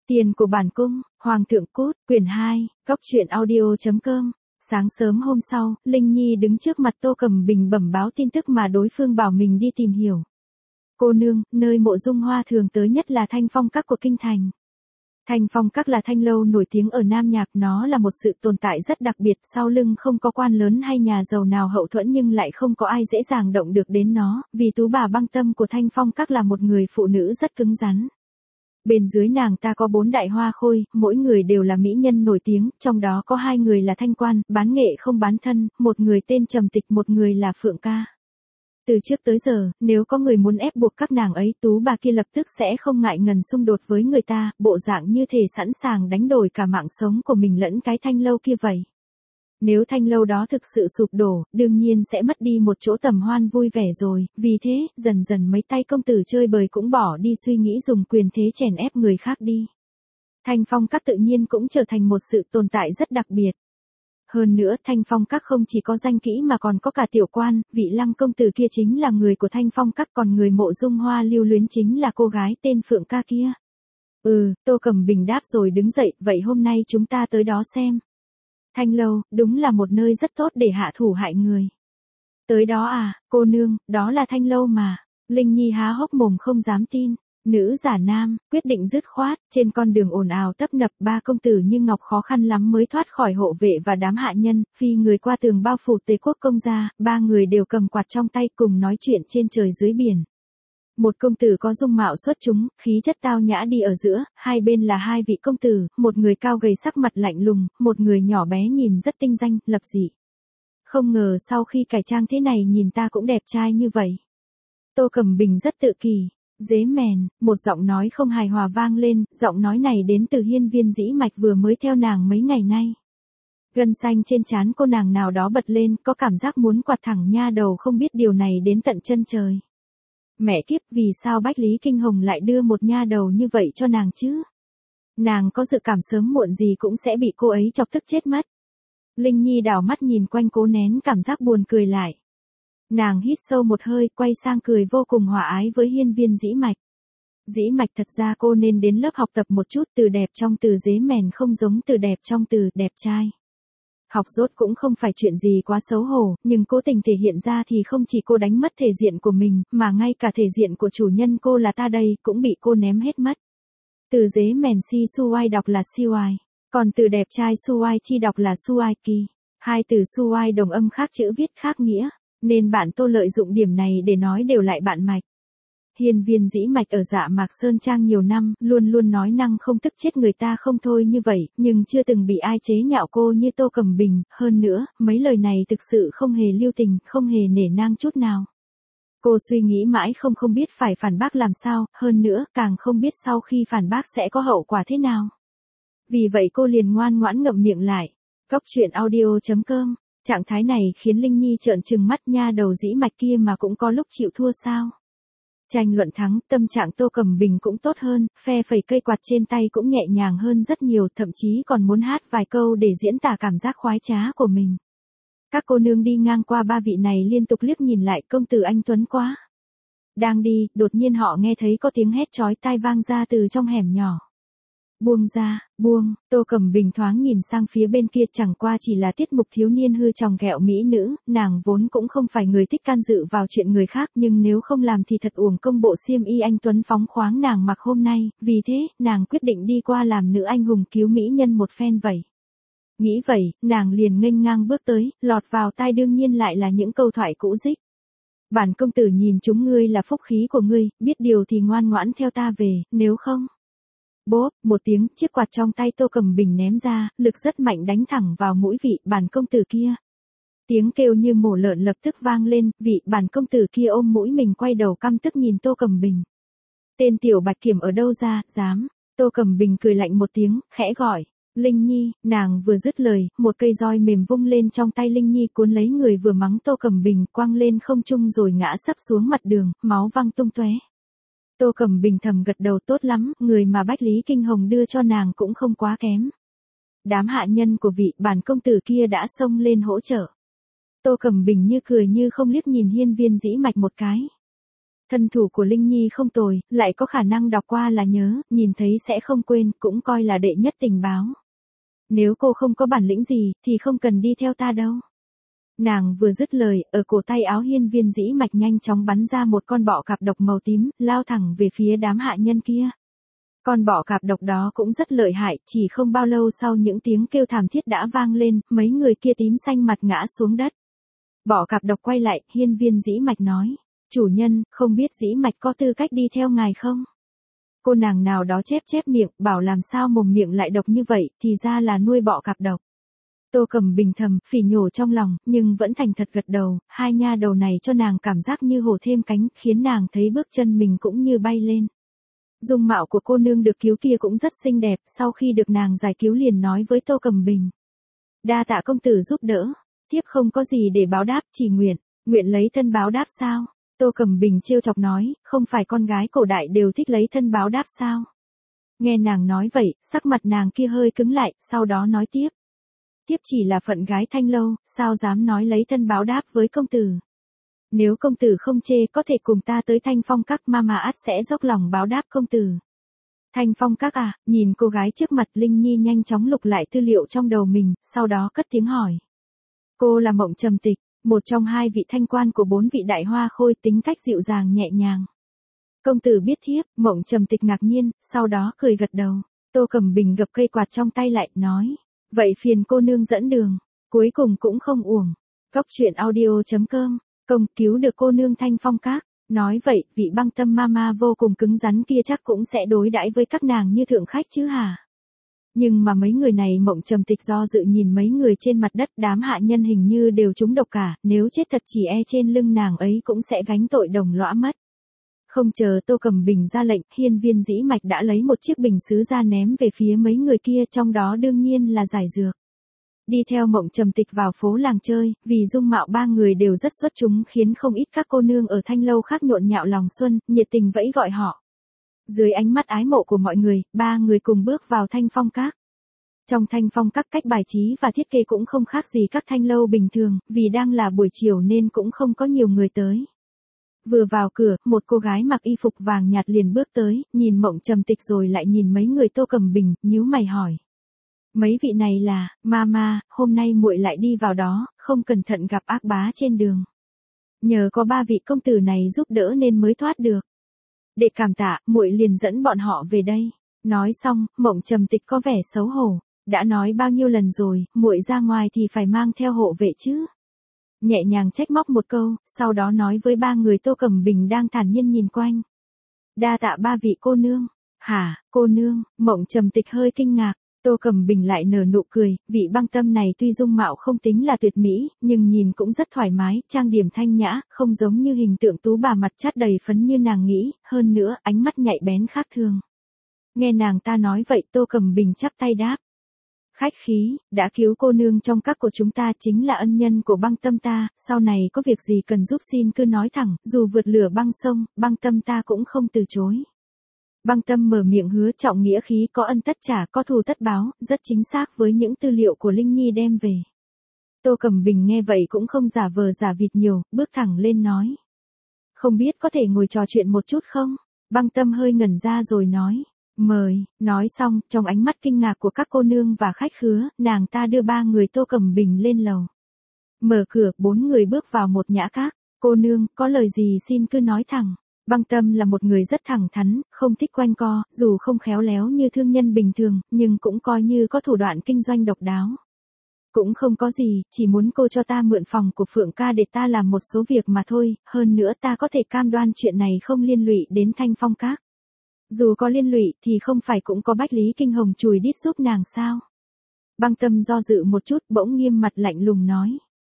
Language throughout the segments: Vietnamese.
Tiền của bản cung, Hoàng thượng cút, quyển 2, góc truyện audio.com. Sáng sớm hôm sau, Linh Nhi đứng trước mặt Tô Cẩm Bình bẩm báo tin tức mà đối phương bảo mình đi tìm hiểu. Cô nương, nơi mộ dung hoa thường tới nhất là Thanh Phong Các của kinh thành. Thanh Phong Các là thanh lâu nổi tiếng ở Nam Nhạc, nó là một sự tồn tại rất đặc biệt, sau lưng không có quan lớn hay nhà giàu nào hậu thuẫn nhưng lại không có ai dễ dàng động được đến nó, vì tú bà băng tâm của Thanh Phong Các là một người phụ nữ rất cứng rắn. Bên dưới nàng ta có 4 đại hoa khôi, mỗi người đều là mỹ nhân nổi tiếng, trong đó có 2 người là thanh quan, bán nghệ không bán thân, một người tên Trầm Tịch, một người là Phượng Ca. Từ trước tới giờ, nếu có người muốn ép buộc các nàng ấy, tú bà kia lập tức sẽ không ngại ngần xung đột với người ta, bộ dạng như thể sẵn sàng đánh đổi cả mạng sống của mình lẫn cái thanh lâu kia vậy. Nếu thanh lâu đó thực sự sụp đổ, đương nhiên sẽ mất đi một chỗ tầm hoan vui vẻ rồi, vì thế, dần dần mấy tay công tử chơi bời cũng bỏ đi suy nghĩ dùng quyền thế chèn ép người khác đi. Thanh Phong Các tự nhiên cũng trở thành một sự tồn tại rất đặc biệt. Hơn nữa, Thanh Phong Các không chỉ có danh kỹ mà còn có cả tiểu quan, vị Lăng công tử kia chính là người của Thanh Phong Các, còn người mộ dung hoa lưu luyến chính là cô gái tên Phượng Ca kia. Tô Cẩm Bình đáp rồi đứng dậy, vậy hôm nay chúng ta tới đó xem. Thanh lâu, đúng là một nơi rất tốt để hạ thủ hại người. Tới đó à, cô nương, đó là thanh lâu mà. Linh Nhi há hốc mồm không dám tin. Nữ giả nam, quyết định dứt khoát, trên con đường ồn ào tấp nập, 3 công tử như ngọc khó khăn lắm mới thoát khỏi hộ vệ và đám hạ nhân, phi người qua tường bao phủ Tề Quốc công gia, 3 người đều cầm quạt trong tay cùng nói chuyện trên trời dưới biển. Một công tử có dung mạo xuất chúng, khí chất tao nhã đi ở giữa, hai bên là 2 vị công tử, một người cao gầy sắc mặt lạnh lùng, một người nhỏ bé nhìn rất tinh danh, lập dị. Không ngờ sau khi cải trang thế này nhìn ta cũng đẹp trai như vậy. Tô Cẩm Bình rất tự kỳ. Dế mèn, một giọng nói không hài hòa vang lên, giọng nói này đến từ Hiên Viên Dĩ Mạch vừa mới theo nàng mấy ngày nay. Gân xanh trên trán cô nàng nào đó bật lên, có cảm giác muốn quạt thẳng nha đầu, không biết điều này đến tận chân trời. Mẹ kiếp, vì sao Bách Lý Kinh Hồng lại đưa một nha đầu như vậy cho nàng chứ? Nàng có dự cảm sớm muộn gì cũng sẽ bị cô ấy chọc tức chết mất. Linh Nhi đảo mắt nhìn quanh cố nén cảm giác buồn cười lại. Nàng hít sâu một hơi, quay sang cười vô cùng hòa ái với Hiên Viên Dĩ Mạch. Dĩ Mạch, thật ra cô nên đến lớp học tập một chút, từ đẹp trong từ dế mèn không giống từ đẹp trong từ đẹp trai. Học dốt cũng không phải chuyện gì quá xấu hổ, nhưng cố tình thể hiện ra thì không chỉ cô đánh mất thể diện của mình, mà ngay cả thể diện của chủ nhân cô là ta đây, cũng bị cô ném hết mất. Từ dế mèn si suai đọc là siwai, còn từ đẹp trai suai chi đọc là suai ki. Hai từ suai đồng âm khác chữ viết khác nghĩa. Nên bạn Tô lợi dụng điểm này để nói đều lại bạn Mạch. Hiên Viên Dĩ Mạch ở Dạ Mạc Sơn Trang nhiều năm, luôn luôn nói năng không tức chết người ta không thôi như vậy, nhưng chưa từng bị ai chế nhạo cô như Tô Cẩm Bình, hơn nữa, mấy lời này thực sự không hề lưu tình, không hề nể nang chút nào. Cô suy nghĩ mãi không biết phải phản bác làm sao, hơn nữa, càng không biết sau khi phản bác sẽ có hậu quả thế nào. Vì vậy cô liền ngoan ngoãn ngậm miệng lại. Góc truyện audio.com. Trạng thái này khiến Linh Nhi trợn trừng mắt, nha đầu Dĩ Mạch kia mà cũng có lúc chịu thua sao? Tranh luận thắng, tâm trạng Tô Cẩm Bình cũng tốt hơn, phe phẩy cây quạt trên tay cũng nhẹ nhàng hơn rất nhiều, thậm chí còn muốn hát vài câu để diễn tả cảm giác khoái trá của mình. Các cô nương đi ngang qua 3 vị này liên tục liếc nhìn lại, công tử anh tuấn quá. Đang đi, đột nhiên họ nghe thấy có tiếng hét chói tai vang ra từ trong hẻm nhỏ. Buông ra, buông, Tô Cẩm Bình thoáng nhìn sang phía bên kia, chẳng qua chỉ là tiết mục thiếu niên hư tròng ghẹo mỹ nữ, nàng vốn cũng không phải người thích can dự vào chuyện người khác, nhưng nếu không làm thì thật uổng công bộ xiêm y anh tuấn phóng khoáng nàng mặc hôm nay, vì thế, nàng quyết định đi qua làm nữ anh hùng cứu mỹ nhân một phen vậy. Nghĩ vậy, nàng liền nghênh ngang bước tới, lọt vào tai đương nhiên lại là những câu thoại cũ dích. Bản công tử nhìn chúng ngươi là phúc khí của ngươi, biết điều thì ngoan ngoãn theo ta về, nếu không... Bốp, một tiếng, chiếc quạt trong tay Tô Cẩm Bình ném ra, lực rất mạnh đánh thẳng vào mũi vị bản công tử kia. Tiếng kêu như mổ lợn lập tức vang lên, vị bản công tử kia ôm mũi mình quay đầu căm tức nhìn Tô Cẩm Bình. Tên tiểu Bạch Kiểm ở đâu ra, dám? Tô Cẩm Bình cười lạnh một tiếng, khẽ gọi. Linh Nhi, nàng vừa dứt lời, một cây roi mềm vung lên trong tay Linh Nhi cuốn lấy người vừa mắng Tô Cẩm Bình, quăng lên không trung rồi ngã sấp xuống mặt đường, máu văng tung tóe. Tô Cẩm Bình thầm gật đầu, tốt lắm, người mà Bách Lý Kinh Hồng đưa cho nàng cũng không quá kém. Đám hạ nhân của vị bản công tử kia đã xông lên hỗ trợ. Tô Cẩm Bình như cười như không liếc nhìn Hiên Viên Dĩ Mạch một cái. Thân thủ của Linh Nhi không tồi, lại có khả năng đọc qua là nhớ, nhìn thấy sẽ không quên, cũng coi là đệ nhất tình báo. Nếu cô không có bản lĩnh gì, thì không cần đi theo ta đâu. Nàng vừa dứt lời, ở cổ tay áo Hiên Viên Dĩ Mạch nhanh chóng bắn ra một con bọ cạp độc màu tím, lao thẳng về phía đám hạ nhân kia. Con bọ cạp độc đó cũng rất lợi hại, chỉ không bao lâu sau những tiếng kêu thảm thiết đã vang lên, mấy người kia tím xanh mặt ngã xuống đất. Bọ cạp độc quay lại, Hiên Viên Dĩ Mạch nói, chủ nhân, không biết Dĩ Mạch có tư cách đi theo ngài không? Cô nàng nào đó chép miệng, bảo làm sao mồm miệng lại độc như vậy, thì ra là nuôi bọ cạp độc. Tô Cầm Bình thầm, phỉ nhổ trong lòng, nhưng vẫn thành thật gật đầu, hai nha đầu này cho nàng cảm giác như hổ thêm cánh, khiến nàng thấy bước chân mình cũng như bay lên. Dung mạo của cô nương được cứu kia cũng rất xinh đẹp, sau khi được nàng giải cứu liền nói với Tô Cầm Bình. Đa tạ công tử giúp đỡ, thiếp không có gì để báo đáp, chỉ nguyện lấy thân báo đáp sao? Tô Cầm Bình trêu chọc nói, không phải con gái cổ đại đều thích lấy thân báo đáp sao? Nghe nàng nói vậy, sắc mặt nàng kia hơi cứng lại, sau đó nói tiếp. Tiếp chỉ là phận gái Thanh Lâu, sao dám nói lấy thân báo đáp với công tử. Nếu công tử không chê có thể cùng ta tới Thanh Phong Các, Mama ắt sẽ dốc lòng báo đáp công tử. Thanh Phong Các à, nhìn cô gái trước mặt Linh Nhi nhanh chóng lục lại tư liệu trong đầu mình, sau đó cất tiếng hỏi. Cô là Mộng Trầm Tịch, một trong hai vị thanh quan của 4 vị đại hoa khôi, tính cách dịu dàng nhẹ nhàng. Công tử biết thiếp, Mộng Trầm Tịch ngạc nhiên, sau đó cười gật đầu. Tô Cầm Bình gập cây quạt trong tay lại, nói. Vậy phiền cô nương dẫn đường, cuối cùng cũng không uổng. Cóc truyện audio.com, công cứu được cô nương Thanh Phong Các. Nói vậy, vị Băng Tâm Mama vô cùng cứng rắn kia chắc cũng sẽ đối đãi với các nàng như thượng khách chứ hả? Nhưng mà mấy người này Mộng Trầm Tịch do dự nhìn mấy người trên mặt đất, đám hạ nhân hình như đều trúng độc cả, nếu chết thật chỉ e trên lưng nàng ấy cũng sẽ gánh tội đồng lõa mất. Không chờ Tô Cầm Bình ra lệnh, Hiên Viên Dĩ Mạch đã lấy một chiếc bình sứ ra ném về phía mấy người kia, trong đó đương nhiên là giải dược. Đi theo Mộng Trầm Tịch vào phố làng chơi, vì dung mạo ba người đều rất xuất chúng khiến không ít các cô nương ở Thanh Lâu khác nhộn nhạo lòng xuân, nhiệt tình vẫy gọi họ. Dưới ánh mắt ái mộ của mọi người, ba người cùng bước vào Thanh Phong Các. Trong Thanh Phong Các cách bài trí và thiết kế cũng không khác gì các thanh lâu bình thường, vì đang là buổi chiều nên cũng không có nhiều người tới. Vừa vào cửa, một cô gái mặc y phục vàng nhạt liền bước tới, nhìn Mộng Trầm Tịch rồi lại nhìn mấy người Tô Cầm Bình, nhíu mày hỏi. Mấy vị này là, Mama, hôm nay muội lại đi vào đó, không cẩn thận gặp ác bá trên đường. Nhờ có ba vị công tử này giúp đỡ nên mới thoát được. Để cảm tạ, muội liền dẫn bọn họ về đây. Nói xong, Mộng Trầm Tịch có vẻ xấu hổ. Đã nói bao nhiêu lần rồi, muội ra ngoài thì phải mang theo hộ vệ chứ. Nhẹ nhàng trách móc một câu, sau đó nói với ba người Tô Cầm Bình đang thản nhiên nhìn quanh. Đa tạ ba vị cô nương. Hả, cô nương? Mộng Trầm Tịch hơi kinh ngạc. Tô Cầm Bình lại nở nụ cười, vị Băng Tâm này tuy dung mạo không tính là tuyệt mỹ, nhưng nhìn cũng rất thoải mái, trang điểm thanh nhã, không giống như hình tượng tú bà mặt chát đầy phấn như nàng nghĩ, hơn nữa, ánh mắt nhạy bén khác thường. Nghe nàng ta nói vậy, Tô Cầm Bình chắp tay đáp. Khách khí, đã cứu cô nương trong các của chúng ta chính là ân nhân của Băng Tâm ta, sau này có việc gì cần giúp xin cứ nói thẳng, dù vượt lửa băng sông, Băng Tâm ta cũng không từ chối. Băng Tâm mở miệng hứa trọng nghĩa khí, có ân tất trả, có thù tất báo, rất chính xác với những tư liệu của Linh Nhi đem về. Tô Cầm Bình nghe vậy cũng không giả vờ giả vịt nhiều, bước thẳng lên nói. Không biết có thể ngồi trò chuyện một chút không? Băng Tâm hơi ngẩn ra rồi nói. Mời, nói xong, trong ánh mắt kinh ngạc của các cô nương và khách khứa, nàng ta đưa ba người Tô Cầm Bình lên lầu. Mở cửa, 4 người bước vào một nhã các. Cô nương, có lời gì xin cứ nói thẳng. Băng Tâm là một người rất thẳng thắn, không thích quanh co, dù không khéo léo như thương nhân bình thường, nhưng cũng coi như có thủ đoạn kinh doanh độc đáo. Cũng không có gì, chỉ muốn cô cho ta mượn phòng của Phượng ca để ta làm một số việc mà thôi, hơn nữa ta có thể cam đoan chuyện này không liên lụy đến Thanh Phong Các. Dù có liên lụy thì không phải cũng có Bách Lý Kinh Hồng chùi đít giúp nàng sao? Băng Tâm do dự một chút, bỗng nghiêm mặt lạnh lùng nói.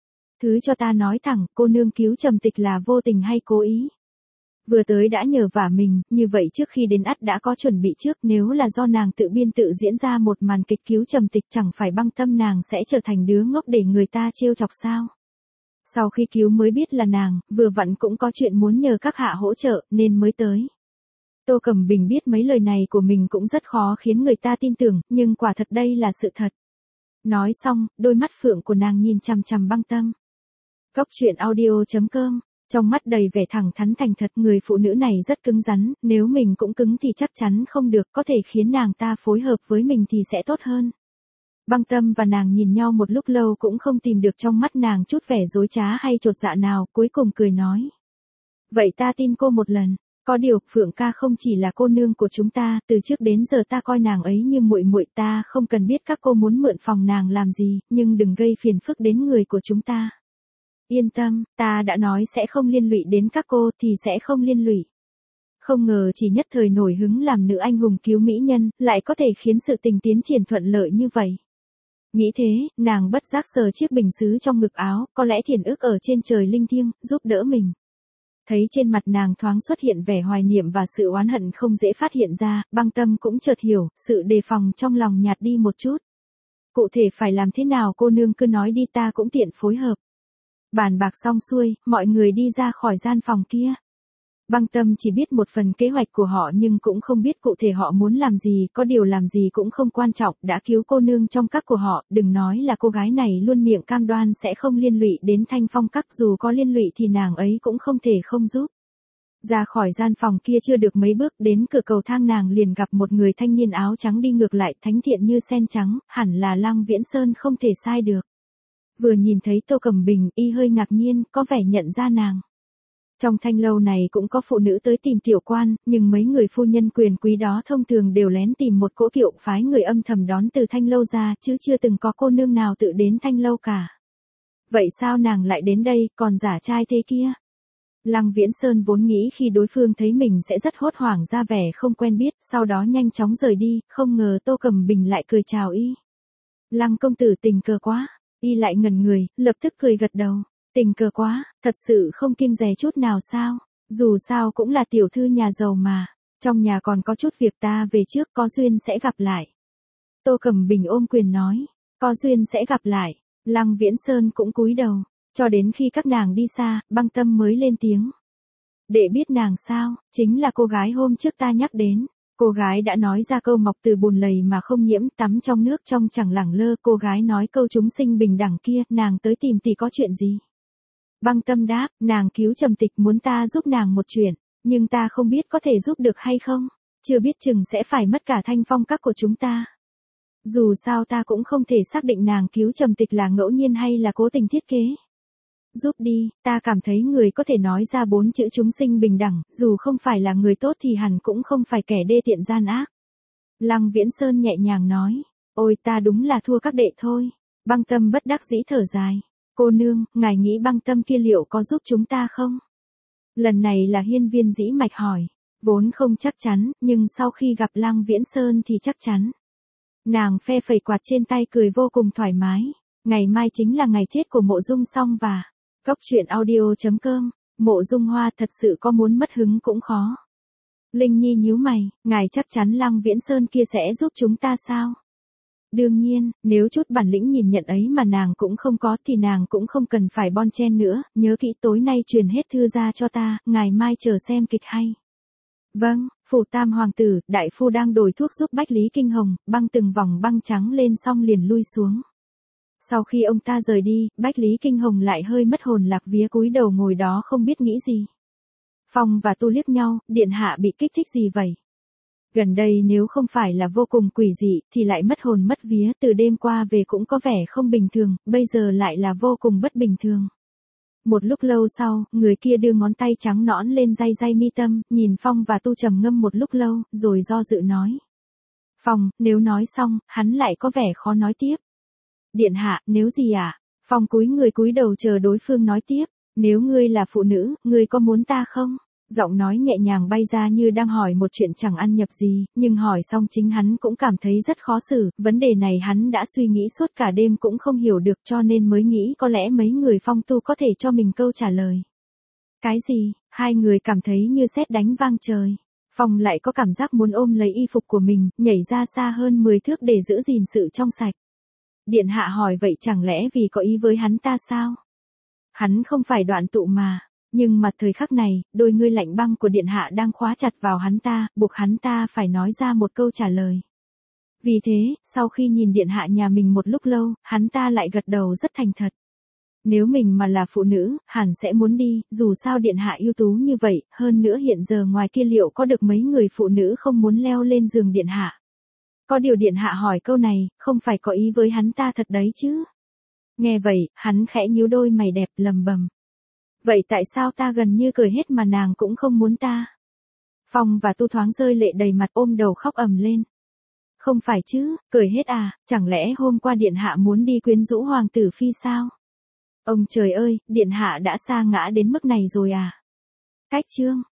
Thứ cho ta nói thẳng, cô nương cứu Trầm Tịch là vô tình hay cố ý? Vừa tới đã nhờ vả mình, như vậy trước khi đến ắt đã có chuẩn bị trước, nếu là do nàng tự biên tự diễn ra một màn kịch cứu Trầm Tịch chẳng phải Băng Tâm nàng sẽ trở thành đứa ngốc để người ta trêu chọc sao? Sau khi cứu mới biết là nàng, vừa vặn cũng có chuyện muốn nhờ các hạ hỗ trợ, nên mới tới. Tô Cầm Bình biết mấy lời này của mình cũng rất khó khiến người ta tin tưởng, nhưng quả thật đây là sự thật. Nói xong, đôi mắt phượng của nàng nhìn chằm chằm Băng Tâm. Cóc truyện audio.com Trong mắt đầy vẻ thẳng thắn thành thật, người phụ nữ này rất cứng rắn, nếu mình cũng cứng thì chắc chắn không được, có thể khiến nàng ta phối hợp với mình thì sẽ tốt hơn. Băng Tâm và nàng nhìn nhau một lúc lâu cũng không tìm được trong mắt nàng chút vẻ dối trá hay chột dạ nào, cuối cùng cười nói. Vậy ta tin cô một lần, có điều, Phượng ca không chỉ là cô nương của chúng ta, từ trước đến giờ ta coi nàng ấy như muội muội, ta không cần biết các cô muốn mượn phòng nàng làm gì, nhưng đừng gây phiền phức đến người của chúng ta. Yên tâm, ta đã nói sẽ không liên lụy đến các cô thì sẽ không liên lụy. Không ngờ chỉ nhất thời nổi hứng làm nữ anh hùng cứu mỹ nhân, lại có thể khiến sự tình tiến triển thuận lợi như vậy. Nghĩ thế, nàng bất giác sờ chiếc bình sứ trong ngực áo, có lẽ thiền ức ở trên trời linh thiêng, giúp đỡ mình. Thấy trên mặt nàng thoáng xuất hiện vẻ hoài niệm và sự oán hận không dễ phát hiện ra, Băng Tâm cũng chợt hiểu, sự đề phòng trong lòng nhạt đi một chút. Cụ thể phải làm thế nào cô nương cứ nói đi, ta cũng tiện phối hợp. Bàn bạc xong xuôi, mọi người đi ra khỏi gian phòng kia. Băng Tâm chỉ biết một phần kế hoạch của họ nhưng cũng không biết cụ thể họ muốn làm gì, có điều làm gì cũng không quan trọng, đã cứu cô nương trong các của họ, đừng nói là cô gái này luôn miệng cam đoan sẽ không liên lụy đến Thanh Phong các, dù có liên lụy thì nàng ấy cũng không thể không giúp. Ra khỏi gian phòng kia chưa được mấy bước, đến cửa cầu thang nàng liền gặp một người thanh niên áo trắng đi ngược lại, thánh thiện như sen trắng, hẳn là Lăng Viễn Sơn không thể sai được. Vừa nhìn thấy Tô Cẩm Bình, y hơi ngạc nhiên, có vẻ nhận ra nàng. Trong thanh lâu này cũng có phụ nữ tới tìm tiểu quan, nhưng mấy người phu nhân quyền quý đó thông thường đều lén tìm một cỗ kiệu phái người âm thầm đón từ thanh lâu ra, chứ chưa từng có cô nương nào tự đến thanh lâu cả. Vậy sao nàng lại đến đây, còn giả trai thế kia? Lăng Viễn Sơn vốn nghĩ khi đối phương thấy mình sẽ rất hốt hoảng ra vẻ không quen biết, sau đó nhanh chóng rời đi, không ngờ Tô Cẩm Bình lại cười chào y. Lăng công tử tình cờ quá, y lại ngẩn người, lập tức cười gật đầu. Tình cờ quá, thật sự không kiêng dè chút nào sao, dù sao cũng là tiểu thư nhà giàu mà, trong nhà còn có chút việc, ta về trước, có duyên sẽ gặp lại. Tô Cẩm Bình ôm quyền nói, có duyên sẽ gặp lại, Lăng Viễn Sơn cũng cúi đầu, cho đến khi các nàng đi xa, Băng Tâm mới lên tiếng. Để biết nàng sao, chính là cô gái hôm trước ta nhắc đến. Cô gái đã nói ra câu mọc từ bùn lầy mà không nhiễm, tắm trong nước trong chẳng lẳng lơ, cô gái nói câu chúng sinh bình đẳng kia, nàng tới tìm thì có chuyện gì? Băng Tâm đáp, nàng cứu Trầm Tịch muốn ta giúp nàng một chuyện, nhưng ta không biết có thể giúp được hay không, chưa biết chừng sẽ phải mất cả Thanh Phong các của chúng ta. Dù sao ta cũng không thể xác định nàng cứu Trầm Tịch là ngẫu nhiên hay là cố tình thiết kế. Giúp đi, ta cảm thấy người có thể nói ra 4 chữ chúng sinh bình đẳng, dù không phải là người tốt thì hẳn cũng không phải kẻ đê tiện gian ác. Lăng Viễn Sơn nhẹ nhàng nói, ôi ta đúng là thua các đệ thôi. Băng Tâm bất đắc dĩ thở dài. Cô nương, ngài nghĩ Băng Tâm kia liệu có giúp chúng ta không? Lần này là Hiên Viên Dĩ Mạch hỏi, vốn không chắc chắn, nhưng sau khi gặp Lăng Viễn Sơn thì chắc chắn. Nàng phe phẩy quạt trên tay cười vô cùng thoải mái, ngày mai chính là ngày chết của Mộ Dung Song và Cốc truyện audio.com, Mộ Dung Hoa thật sự có muốn mất hứng cũng khó. Linh Nhi nhíu mày, ngài chắc chắn Lăng Viễn Sơn kia sẽ giúp chúng ta sao? Đương nhiên, nếu chút bản lĩnh nhìn nhận ấy mà nàng cũng không có thì nàng cũng không cần phải bon chen nữa, nhớ kỹ tối nay truyền hết thư ra cho ta, ngày mai chờ xem kịch hay. Vâng, phủ Tam hoàng tử, đại phu đang đổi thuốc giúp Bách Lý Kinh Hồng, băng từng vòng băng trắng lên xong liền lui xuống. Sau khi ông ta rời đi, Bách Lý Kinh Hồng lại hơi mất hồn lạc vía cúi đầu ngồi đó không biết nghĩ gì. Phong và Tu liếc nhau, điện hạ bị kích thích gì vậy? Gần đây nếu không phải là vô cùng quỷ dị, thì lại mất hồn mất vía, từ đêm qua về cũng có vẻ không bình thường, bây giờ lại là vô cùng bất bình thường. Một lúc lâu sau, người kia đưa ngón tay trắng nõn lên day day mi tâm, nhìn Phong và Tu trầm ngâm một lúc lâu, rồi do dự nói. Phong, nếu nói xong, hắn lại có vẻ khó nói tiếp. Điện hạ, nếu gì ạ? Phong cúi người cúi đầu chờ đối phương nói tiếp. Nếu ngươi là phụ nữ, ngươi có muốn ta không? Giọng nói nhẹ nhàng bay ra như đang hỏi một chuyện chẳng ăn nhập gì, nhưng hỏi xong chính hắn cũng cảm thấy rất khó xử, vấn đề này hắn đã suy nghĩ suốt cả đêm cũng không hiểu được cho nên mới nghĩ có lẽ mấy người Phong Tu có thể cho mình câu trả lời. Cái gì? Hai người cảm thấy như sét đánh vang trời. Phong lại có cảm giác muốn ôm lấy y phục của mình, nhảy ra xa hơn 10 thước để giữ gìn sự trong sạch. Điện hạ hỏi vậy chẳng lẽ vì có ý với hắn ta sao? Hắn không phải đoạn tụ mà. Nhưng mà thời khắc này, đôi ngươi lạnh băng của điện hạ đang khóa chặt vào hắn ta, buộc hắn ta phải nói ra một câu trả lời. Vì thế, sau khi nhìn điện hạ nhà mình một lúc lâu, hắn ta lại gật đầu rất thành thật. Nếu mình mà là phụ nữ, hẳn sẽ muốn đi, dù sao điện hạ ưu tú như vậy, hơn nữa hiện giờ ngoài kia liệu có được mấy người phụ nữ không muốn leo lên giường điện hạ. Có điều điện hạ hỏi câu này, không phải có ý với hắn ta thật đấy chứ. Nghe vậy, hắn khẽ nhíu đôi mày đẹp lầm bầm. Vậy tại sao ta gần như cười hết mà nàng cũng không muốn ta? Phong và Tu thoáng rơi lệ đầy mặt ôm đầu khóc ầm lên. Không phải chứ, cười hết à, chẳng lẽ hôm qua điện hạ muốn đi quyến rũ hoàng tử phi sao? Ông trời ơi, điện hạ đã sa ngã đến mức này rồi à? Cách chương